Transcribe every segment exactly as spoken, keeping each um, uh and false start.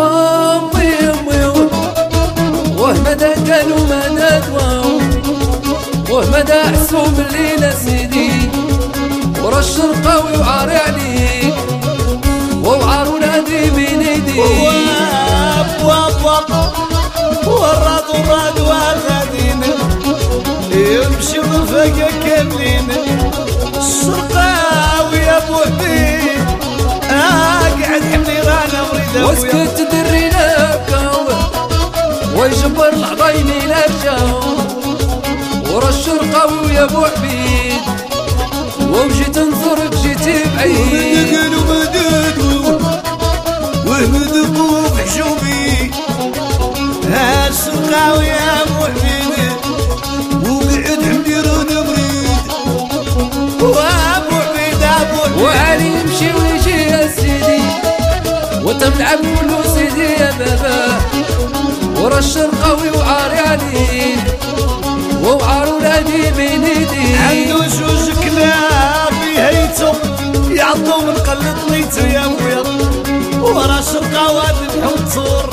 وامي امي وهمدا قالوا مدى دواو وهمدا حسوم الليلة سيدي ورا الشرقاوي وعاري عليك ووعار ولادي بين ايدي واب واب واب والراد والراد والغادين يمشي بالفقا كاملين الشرقاوي يا ابو حبيب اقعد حملي رانا مريد واسكت درينا بكاوه ويجبر العضايم الى الجو ورا الشرقاوي يا ابو حبيب وجيت نزورك جيتي بعيد قالوا مدد وهمد قوف حجوبي ها الشرقاوي يا ابو حبيب وقعد حملي رانا مريد وابو حبيب ابو حبيب وعلي يمشي ويجي يا سيدي وتملعب ولو سيدي يا بابا ورا الشرقاوي وعاري عليك ووعار ولادي بين ايدي عنده جوج كلاب بهيتو يعطو من قلة طنيتو يا ويض ورا الشرقاوي ذبحو الطور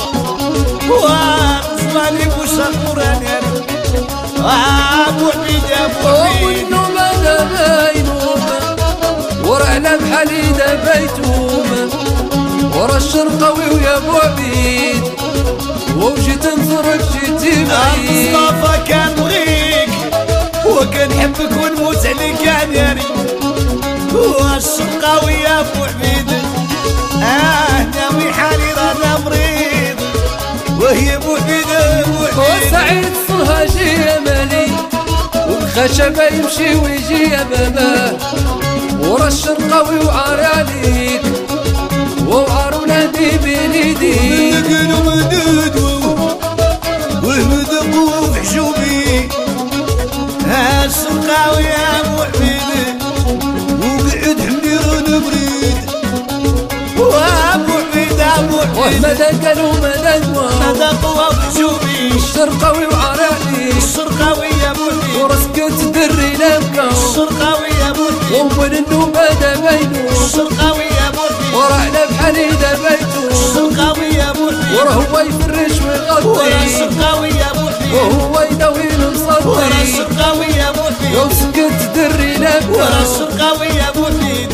وزماني بوشاق وراني ابو حبيب يا ابو حبيب والنوبة دابا ينوبة ورا على بحالي دابا يتوبة ورا الشرقاوي ويا ابو عبيد وجيت نزورك جيتي بعيد مصطفى كان بغيك وكان حبك ونموت عليك يا ناري والشرقاوي يا ابو عبيد اه ناوي حالي رانا مريض وهي ابو عبيد ابو عبيد وسعيد صهاجي يا مالي والخشبة يمشي ويجي يا بابا ورا الشرقاوي وعاري عليك ووعار ولادي بين ايدي قالوا مدد وهمد قوف حجوبي ها الشرقاوي يا ابو حبيب وقعد حملي رانا مريد وابو حبيب ابو حبيب وهمدا قالوا مدى دواو مدى قوف حجوبي الشرقاوي وعاري عليك الشرقاوي يا ابو حبيب ورسكت دري لبكاو الشرقاوي يا ابو حبيب ومن النوبة دابا ينوب الشرقاوي يا ابو حبيب ورا على بحالي دابا يتوب الشرقاوي يا ابو حبيب ورا هو يفرش ورا ويغطي الشرقاوي يا ابو حبيب وهو يداوي المصدي ورا الشرقاوي يا ابو حبيب وسكت دري لبكاو ورا الشرقاوي يا ابو حبيب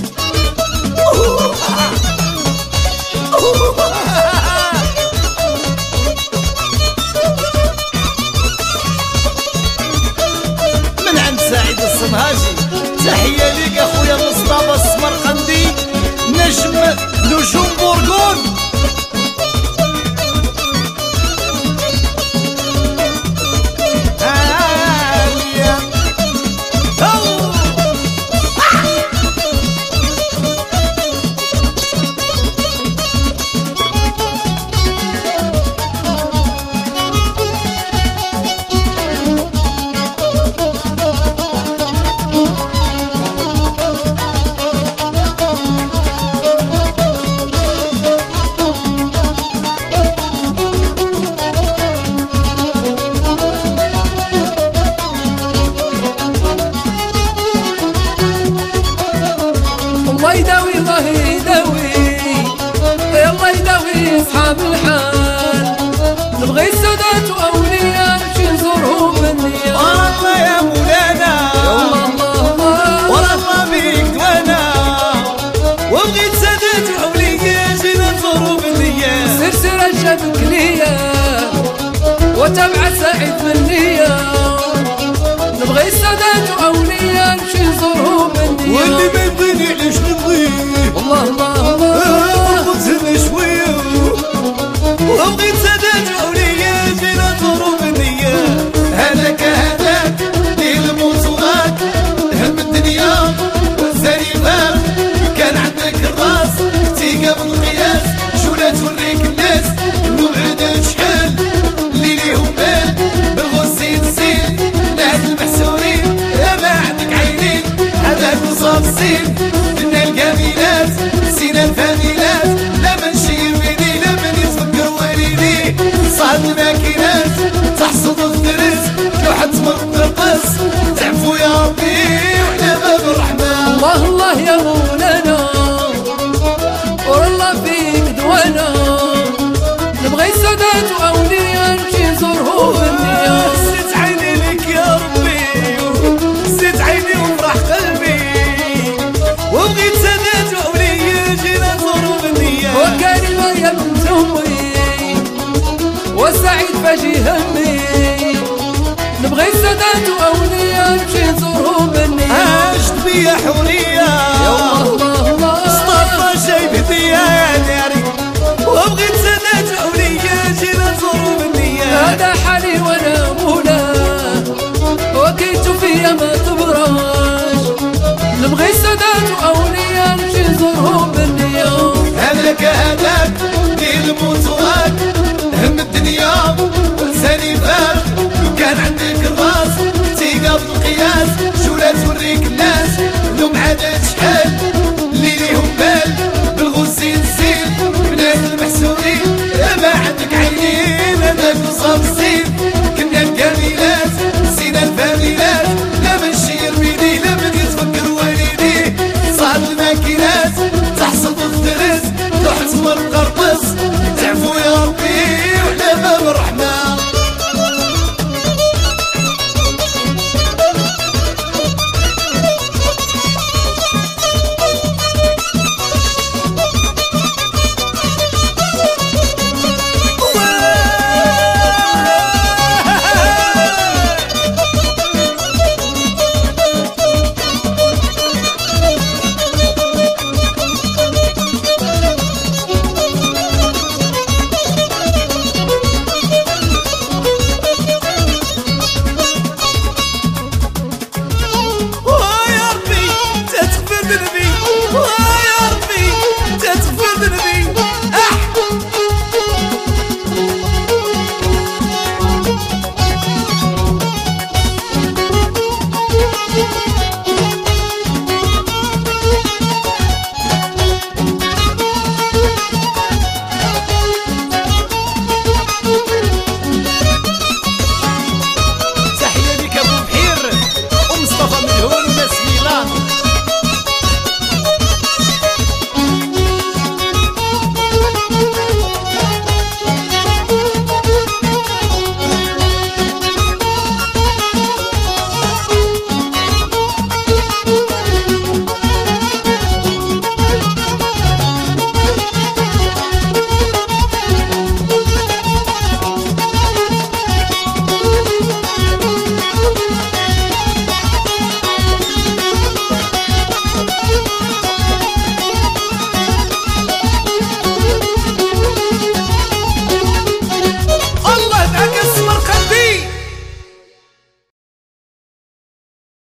من عند سعيد الصنهاجي تحية ليك اخويا مصطفى السمرقندي نجم نجوم بورقون الله يداوي الله يداوي الله يداوي اصحاب الحال نبغي السادات واولياء نمشي نزورهم بالنية ورا الله يا مولانا الله الله ورا الله بيك دوانا وبغيت سادات واولياء جينا نزورو بالنية سير سير جابك ليا وتبع سعيد بالنية نبغي السادات واولياء نمشي نزورهم بالنية واللي ما يبغيني علاش نبغيه الله الله الله خذني شوية وبغيت سادات واولياء جينا نزورو بالنية هذاك هذاك ديال الموصولات هم الدنيا والزريبات كان عندك الراس ثقة بالقياس شولا توريك الناس الموعدات شحال اللي ليهم بال بالغسيل سيل ناس المحسورين ما عندك عينين هذاك وصاف السين إن الجميلات سينا الفاميلات لا منشير بيدي لا من يتفكر والدي صعد الماكينات تحصد الدرس لو حد تمر ترقص تعفو يا ربي وعلى باب الرحمن الله الله يا مولانا والله فيك دوانا واجي همي نبغي السادات واولياء نمشي نزورهم بالنية عشت بيا حورية يا الله الله مصطفى جاي بهدية يا داري وبغيت سادات واولياء جينا نزورهم بالنية هذا حالي وانا مولاه وكيت فيا ما تبراش نبغي السادات واولياء نمشي نزورهم بالنية هذاك هذاك ديال الموتوات هم الدنيا لساني فارغ لو كان عندك الراس تيقى بالقياس شو لا توريك الناس لو ما عادتش حاجة